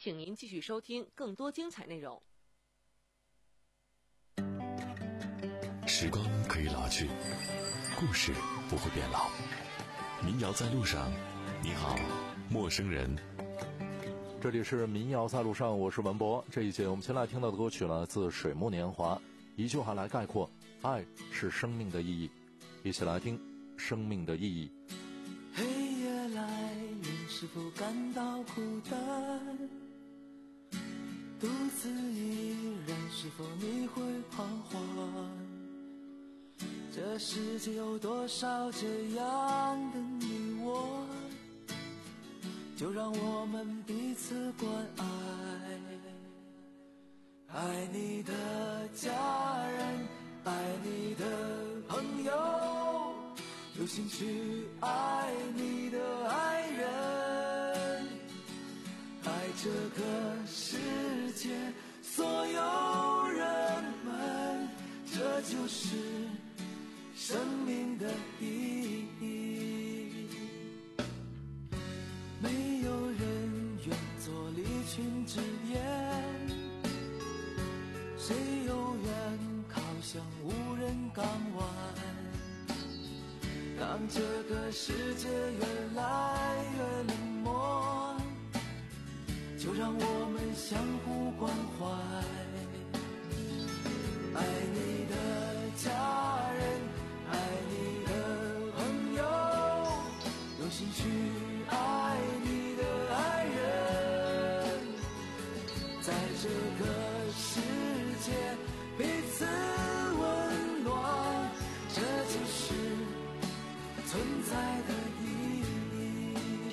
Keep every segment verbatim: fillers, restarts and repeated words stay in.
请您继续收听更多精彩内容。 时光可以老去，故事不会变老。民谣在路上，你好，陌生人。 这里是民谣在路上，我是文博。这一节我们先来听到的歌曲来自水木年华，一句话来概括：爱是生命的意义。一起来听生命的意义。 黑夜来临，是否感到孤单？独自一人，是否你会彷徨？这世界有多少这样的你我，就让我们彼此关爱。爱你的家人，爱你的朋友，有兴趣爱你的爱人，爱这个世界所有人们，这就是生命的意义。没有人愿做离群之言，谁又愿靠向无人港湾？当这个世界越来越冷漠，就让我们相互关怀。爱你的家人，爱你的朋友，有兴趣爱你的爱人，在这个世界彼此温暖，这就是存在的意义。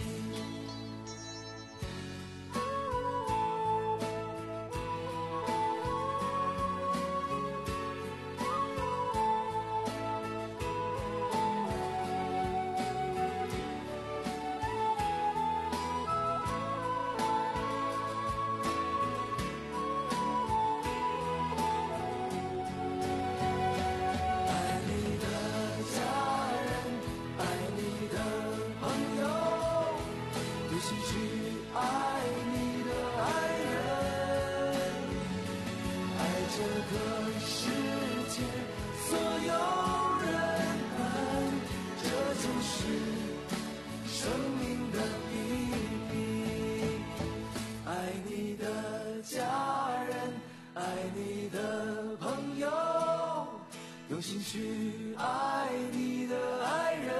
有兴趣爱你的爱人，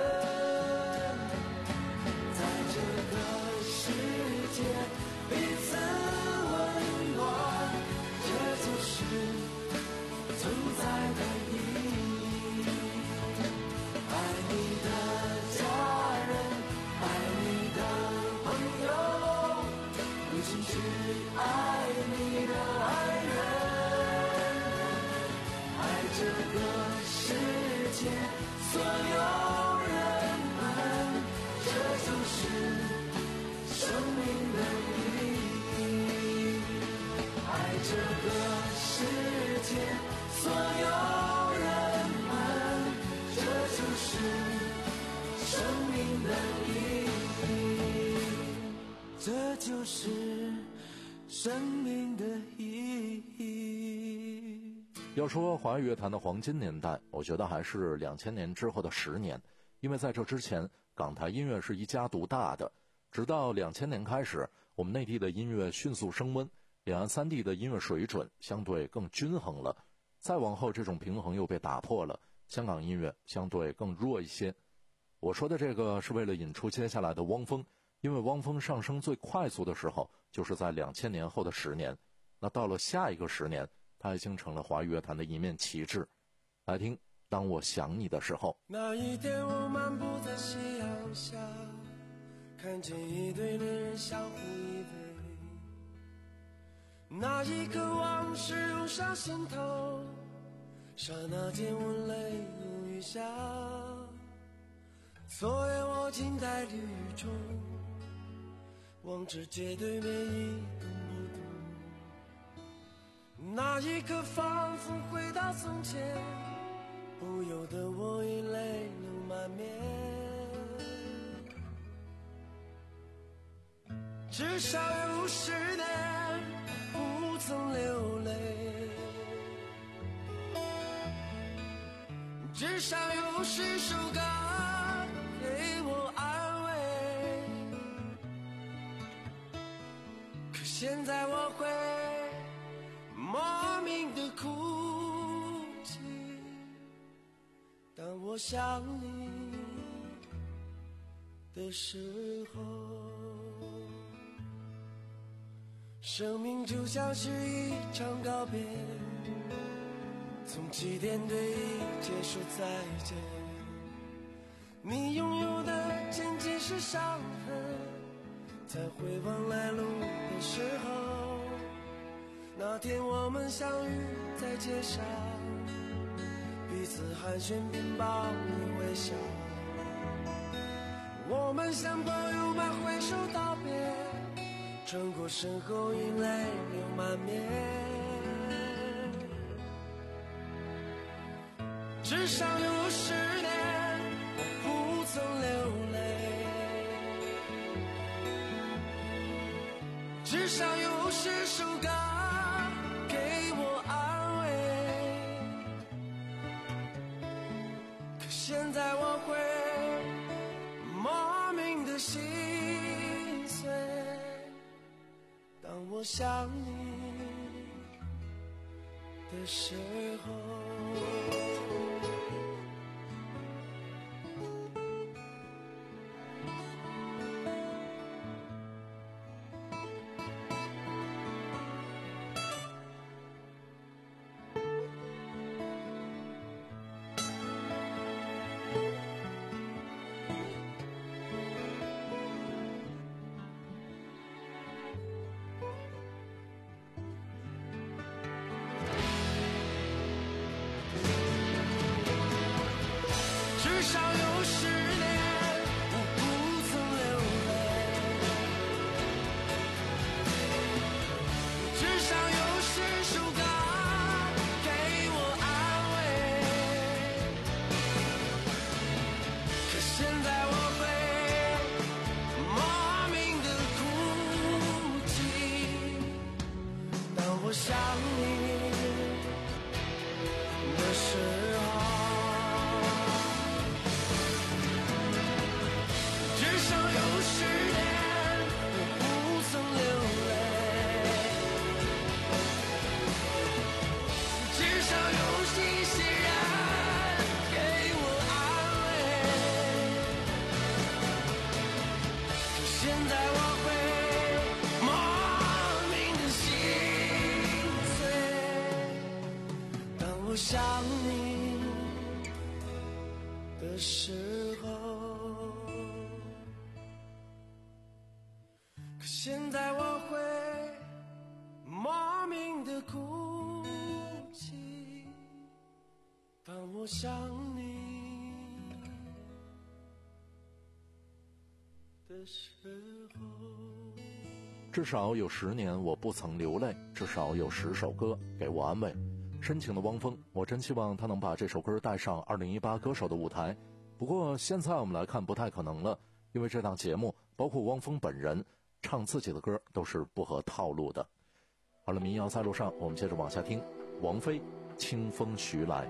在这个世界彼此温暖，这就是存在的意义。爱你的家人，爱你的朋友，有兴趣爱你的爱人，这个世界所有人们，这就是生命的意义。爱这个世界所有人们，这就是生命的意义。这就是生命的意义。 要说华语乐坛的黄金年代，我觉得还是两千年之后的十年，因为在这之前，港台音乐是一家独大的。直到两千年开始，我们内地的音乐迅速升温，两岸三地的音乐水准相对更均衡了。再往后，这种平衡又被打破了，香港音乐相对更弱一些。我说的这个是为了引出接下来的汪峰，因为汪峰上升最快速的时候，就是在两千年后的十年。那到了下一个十年，他已经成了华语乐坛的一面旗帜。来听当我想你的时候。 那一天我漫步在夕阳下，看见一对恋人相互依偎，那一刻往事涌上心头，刹那间我泪如雨下。昨夜我静在绿雨中，望着街对面一动不动，那一刻仿佛回到从前，不由得我已泪流满面。至少有十年少有十首歌给我安慰，可现在我会莫名的哭泣，当我想你的时候。生命就像是一场告别，从起点对结束再见，你拥有的仅仅是伤痕，在回望来路的时候，那天我们相遇在街上，彼此寒暄并报以微笑，我们像朋友般挥手道别，穿过身后已泪流满面，至少有十年我不曾流泪，至少有十首歌给我安慰，可现在我会莫名的心碎，当我想你的时候。至少有十年我不曾流泪，至少有十首歌给我安慰，可现在我会莫名的哭泣，当我想你的时候，至少有十年我不曾流泪，至少有一些人给我安慰，可现在我会莫名的心碎，当我想你的时候，可现在我会莫名的哭泣，当我想你的时候。 至少有十年我不曾流泪，至少有十首歌给我安慰。深情的汪峰，我真希望他能把这首歌带上二零一八歌手的舞台。不过现在我们来看不太可能了，因为这档节目包括汪峰本人唱自己的歌都是不合套路的。好了，民谣在路上，我们接着往下听。王菲，清风徐来。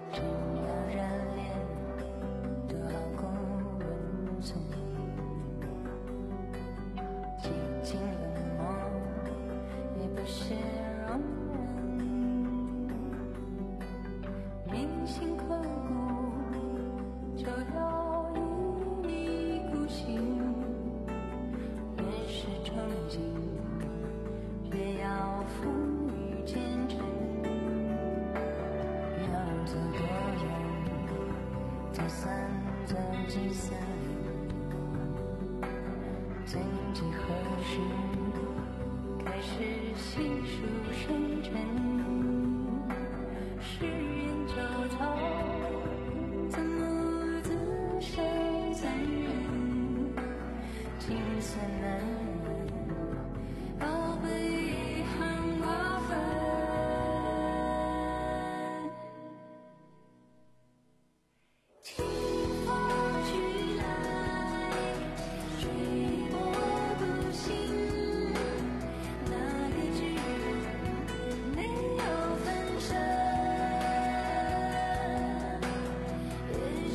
也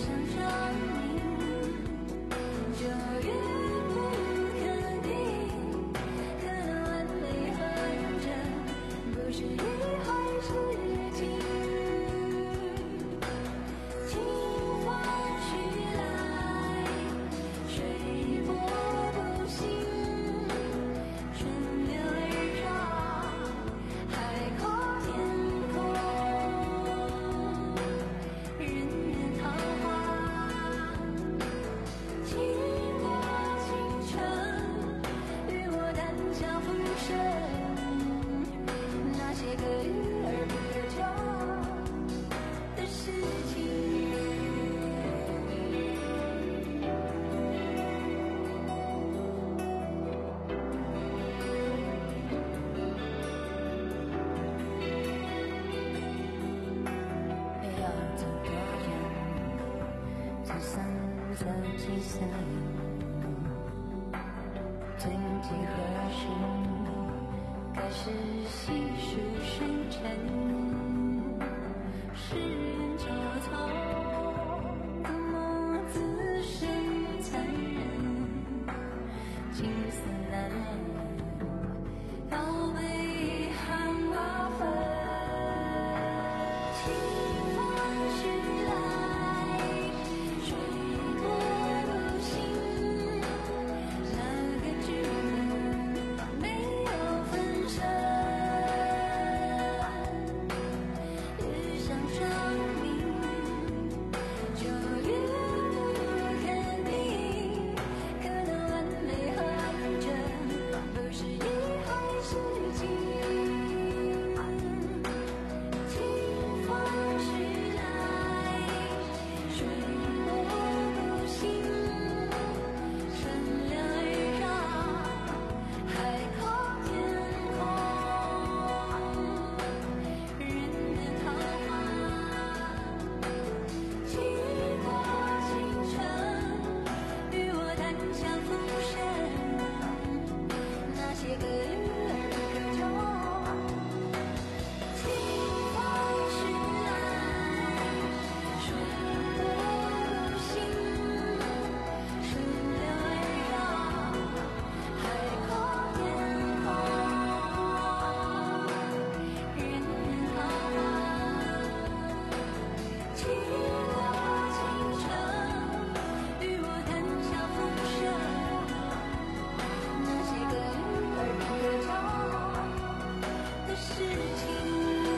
早起散，曾几何时开始细数深沉，世人交错，怎么自身残忍，景色难respect 高悲遗憾麻烦，清风徐来，水波不兴，那个剧本没有分身，越想证明，就越不肯定，可能完美和完整不是一回事情。清风徐来，水波不兴，乘凉而上，海阔天空，人面桃花，经过清晨，与我谈笑风生，那些个日儿可中。清风徐来，水波不兴，乘凉而上，海阔天空，人面桃花，经过清晨，与我谈笑风生，那些个日儿可中的事情。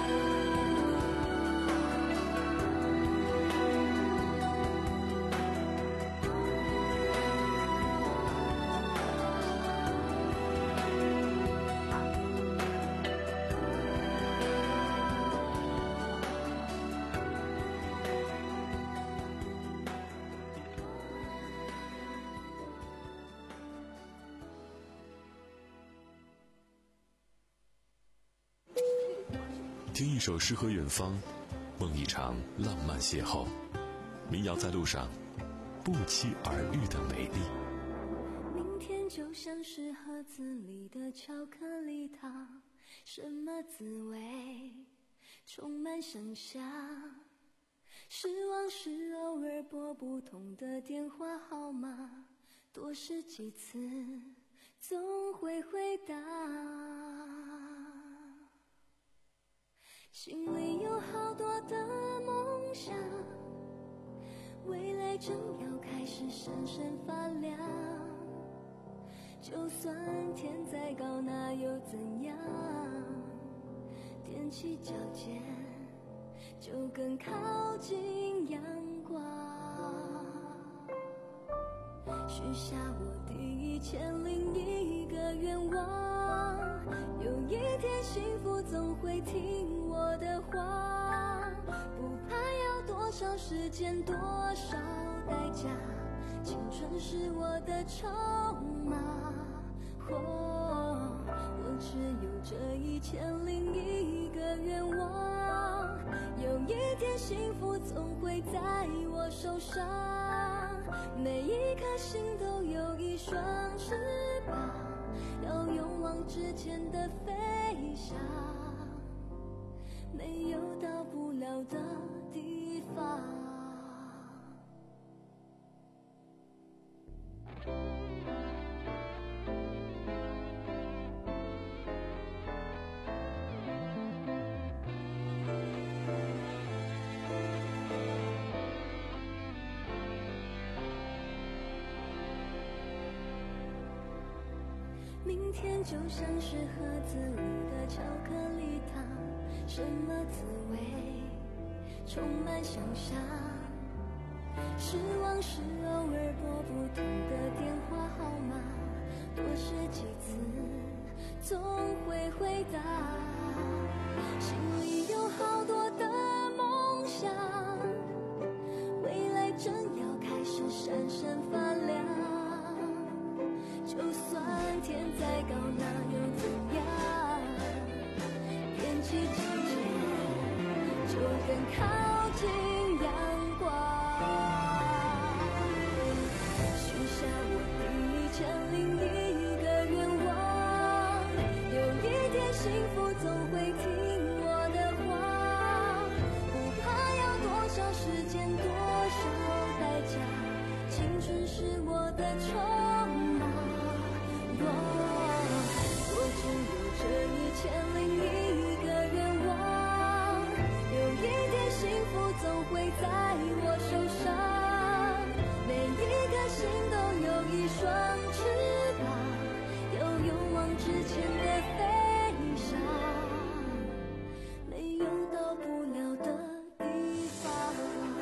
听一首诗和远方，梦一场浪漫邂逅。民谣在路上，不期而遇的美丽。 明天就像是盒子里的巧克力糖，什么滋味？充满想象。失望是偶尔拨不通的电话号码，多试几次，总会回答。心里有好多的梦想，未来正要开始闪闪发亮。就算天再高，那又怎样？踮起脚尖，就更靠近阳光。许下我第一千零一个愿望，有一天幸福总会听我的话，不怕要多少时间多少代价，青春是我的筹码。哦，我只有这一千零一个愿望，有一天幸福总会在我手上，每一颗心都有一双翅膀，要勇往直前的飞翔，没有到不了的地方。明天就像是盒子里的巧克力糖，什么滋味？充满想象。失望是偶尔拨不通的电话号码，多试几次，总会回答。心里有好多的梦想，未来正要开始闪闪发亮。就算天再高，那又怎样？踮起脚尖，就更靠近阳光。 总会听我的话，不怕要多少时间多少代价，青春是我的筹码。我只有这一千零一个愿望，有一天幸福总会在我手上，每一颗心都有一双翅膀，有勇往直前的飞翔，没有到不了的地方。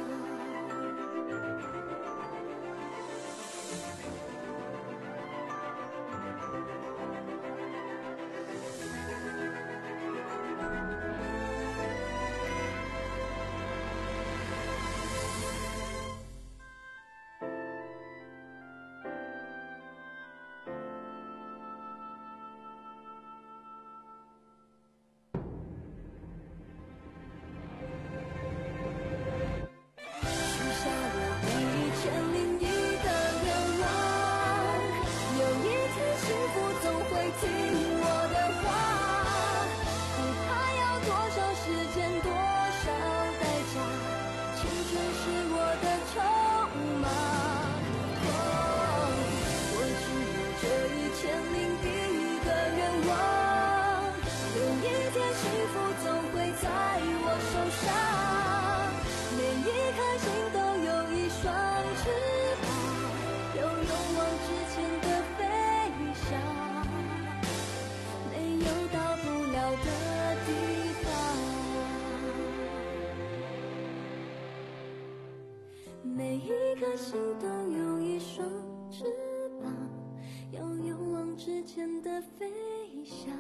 每一颗心都有一双翅膀，要勇往直前的飞翔，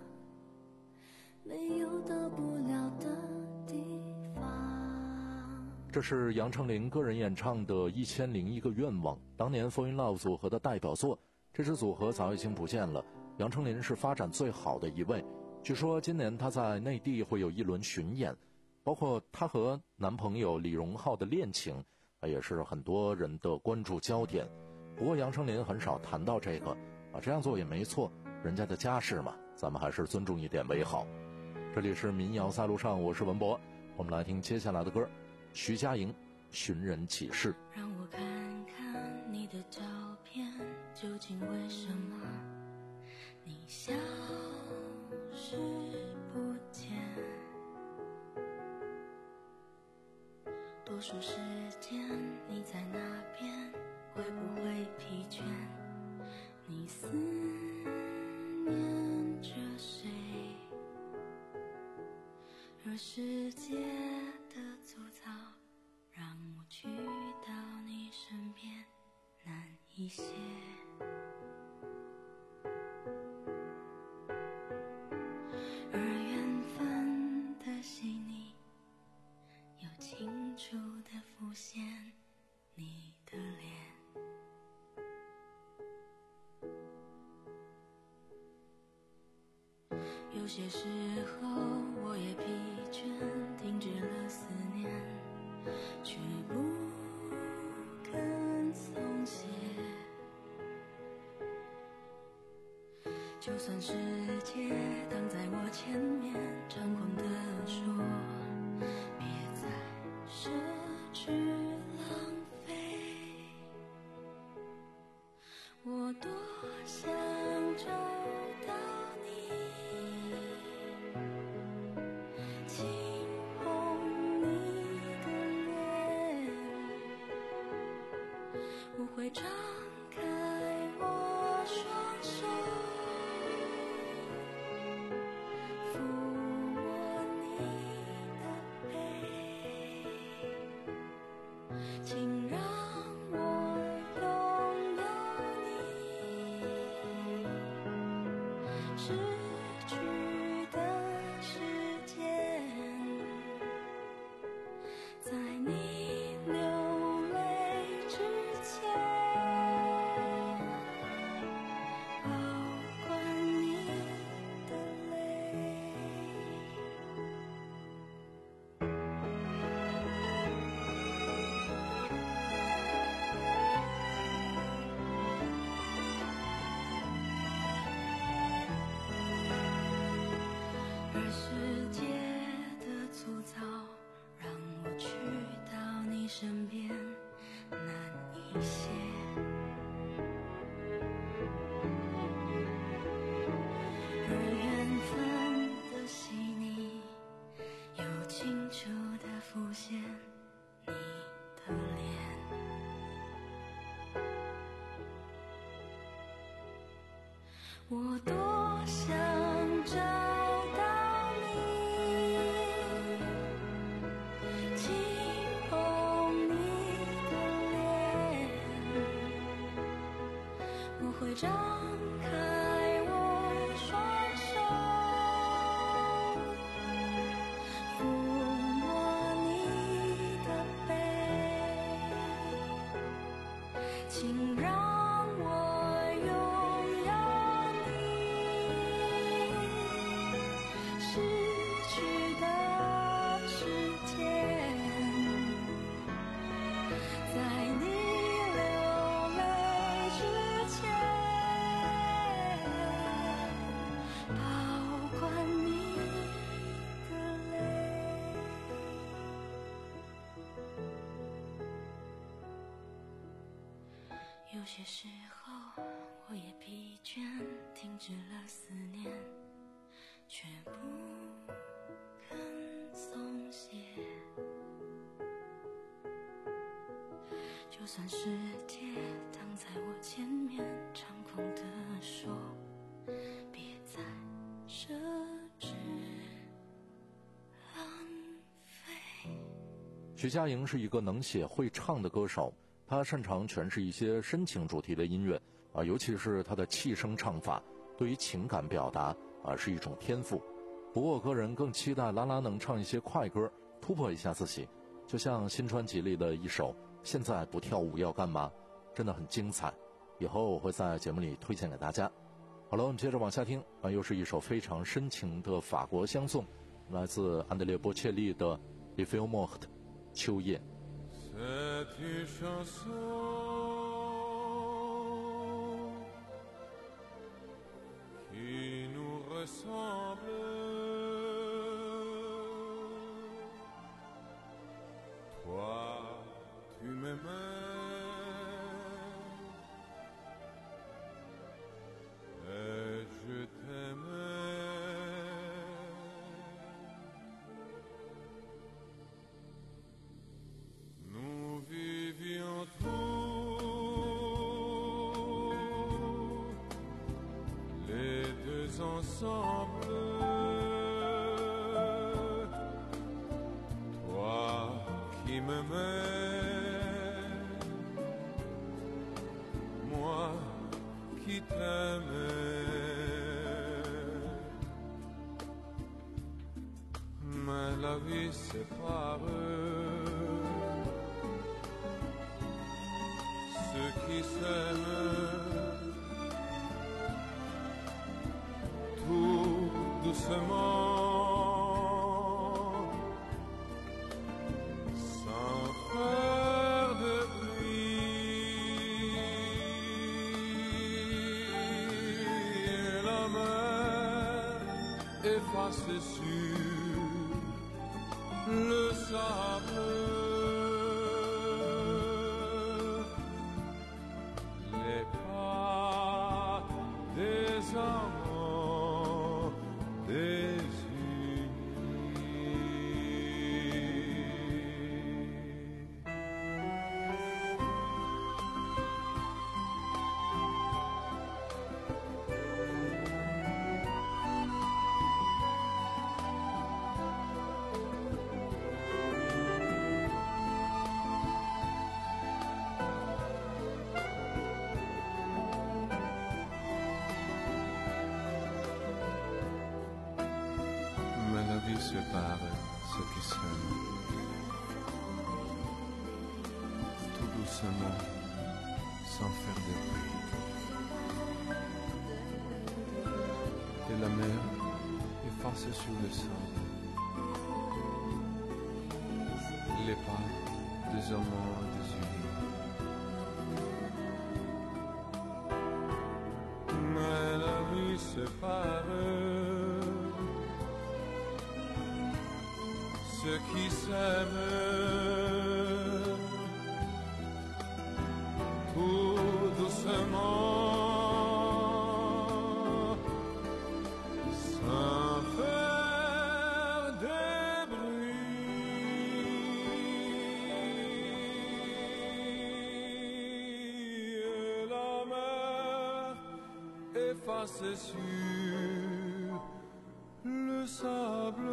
没有到不了的地方。 这是杨丞琳个人演唱的《一千零一个愿望》，当年 Fall in Love 组合的代表作。这支组合早已经不见了，杨丞琳是发展最好的一位。据说今年她在内地会有一轮巡演，包括她和男朋友李荣浩的恋情也是很多人的关注焦点。不过杨丞琳很少谈到这个啊，这样做也没错，人家的家事嘛，咱们还是尊重一点为好。这里是民谣在路上，我是文博，我们来听接下来的歌，徐佳莹《寻人启事》。 让我看看你的照片，究竟为什么你消失不见？多数时间你在那边，会不会疲倦？你思念着谁？而世界的粗糙让我去到你身边难一些。而缘分的细腻又清楚地浮现你的脸。有些时候我也疲倦，停止了思念，却不肯松懈。就算世界挡在我前面，猖狂地说别再奢侈浪费，我多想找到你，轻碰你的脸，我会张开我双手，抚摸你的背，请让我拥有你，失去的时间，在你流泪之前。 世界的粗糙，让我去到你身边难一些。而缘分的细腻，又清楚地浮现你的脸。我多想找到你，轻碰你的脸，我会张开我双手，抚摸你的背，请让我拥有失去的时间，在你流泪之前，保管你的泪。有些时候我也疲倦，停止了思念，却不肯松懈。就算世界挡在我前面，猖狂地说别再奢侈浪费。 徐佳莹是一个能写会唱的歌手，她擅长诠释一些深情主题的音乐啊，尤其是她的气声唱法，对于情感表达啊是一种天赋。不过我个人更期待拉拉能唱一些快歌，突破一下自己，就像新专辑里的一首《现在不跳舞要干嘛》，真的很精彩，以后我会在节目里推荐给大家。好了，我们接着往下听啊，又是一首非常深情的法国香颂，来自安德烈波切利的《Les Feuilles Mortes》秋叶。 C'est une chanson qui nous ressemble. Toi, tu m'aimais, et je t'aimais. Nous vivions tous les deux ensemble. Toi qui m'aimais, moi qui t'aimais. Mais la vie sépare ceux qui s'aiment tout doucement, sans faire de bruit. Et la mer efface sur le sable les pas des amants désunis. Mais la vie sépare ceux qui s'aiment tout doucement, sans faire de bruit. Et la mer efface sur le sable les pas des amants désunis. Mais la vie sépare qui s'aiment tout doucement sans faire de bruit et la mer effacée sur le sable.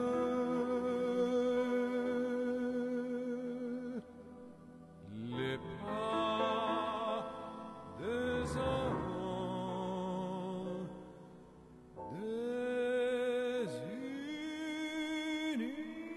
Les pas des enfants désunis.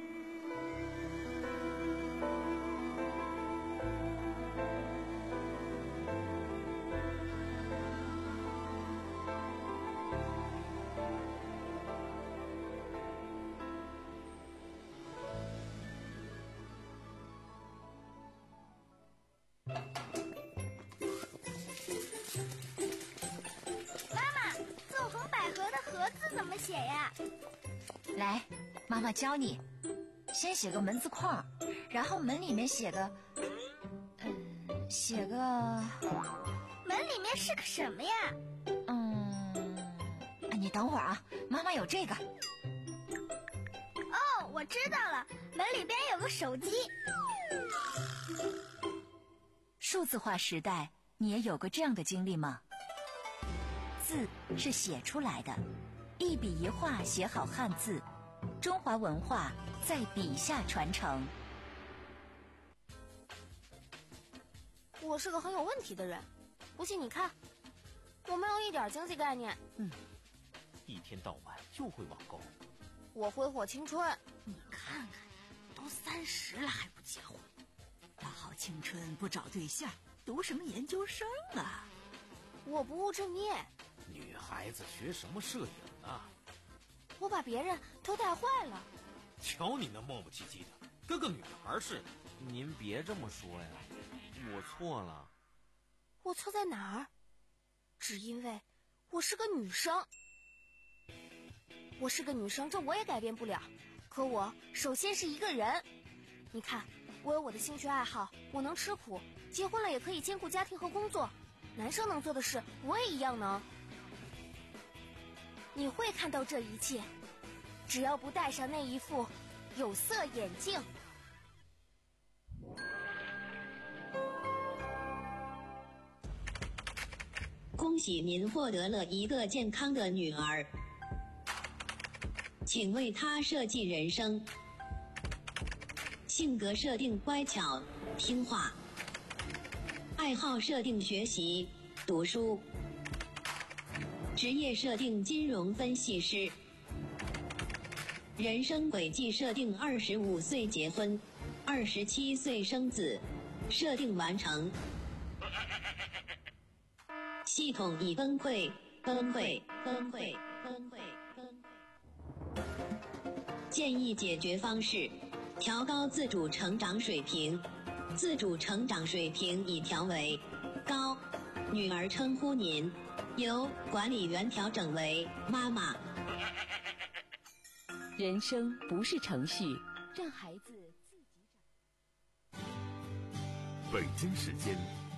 纵横捭阖的阖字怎么写呀？ 来，妈妈教你，先写个门字框，然后门里面写个，嗯，写个， 门里面是个什么呀？ 嗯，你等会儿啊，妈妈有这个。 哦，我知道了，门里边有个手机。 数字化时代，你也有过这样的经历吗？字是写出来的，一笔一画写好汉字，中华文化在笔下传承。 我是个很有问题的人，不信你看，我没有一点经济概念。 嗯，一天到晚就会网购。 我挥霍青春。 你看看，都三十了还不结婚，大好青春不找对象，读什么研究生啊？ 我不务正业。 女孩子学什么摄影啊？ 我把别人都带坏了。 瞧你那磨磨唧唧的，跟个女孩似的。 您别这么说呀，我错了。 我错在哪儿？只因为我是个女生。我是个女生，这我也改变不了。可我首先是一个人。你看，我有我的兴趣爱好，我能吃苦，结婚了也可以兼顾家庭和工作。男生能做的事，我也一样能。你会看到这一切，只要不戴上那一副有色眼镜。 恭喜您获得了一个健康的女儿，请为她设计人生。性格设定乖巧听话，爱好设定学习读书，职业设定金融分析师，人生轨迹设定二十五岁结婚，二十七岁生子，设定完成。系统已崩溃，崩溃，崩溃，崩溃，崩溃。建议解决方式：调高自主成长水平。自主成长水平已调为高，女儿称呼您，由管理员调整为妈妈。 人生不是程序，让孩子自己长。 北京时间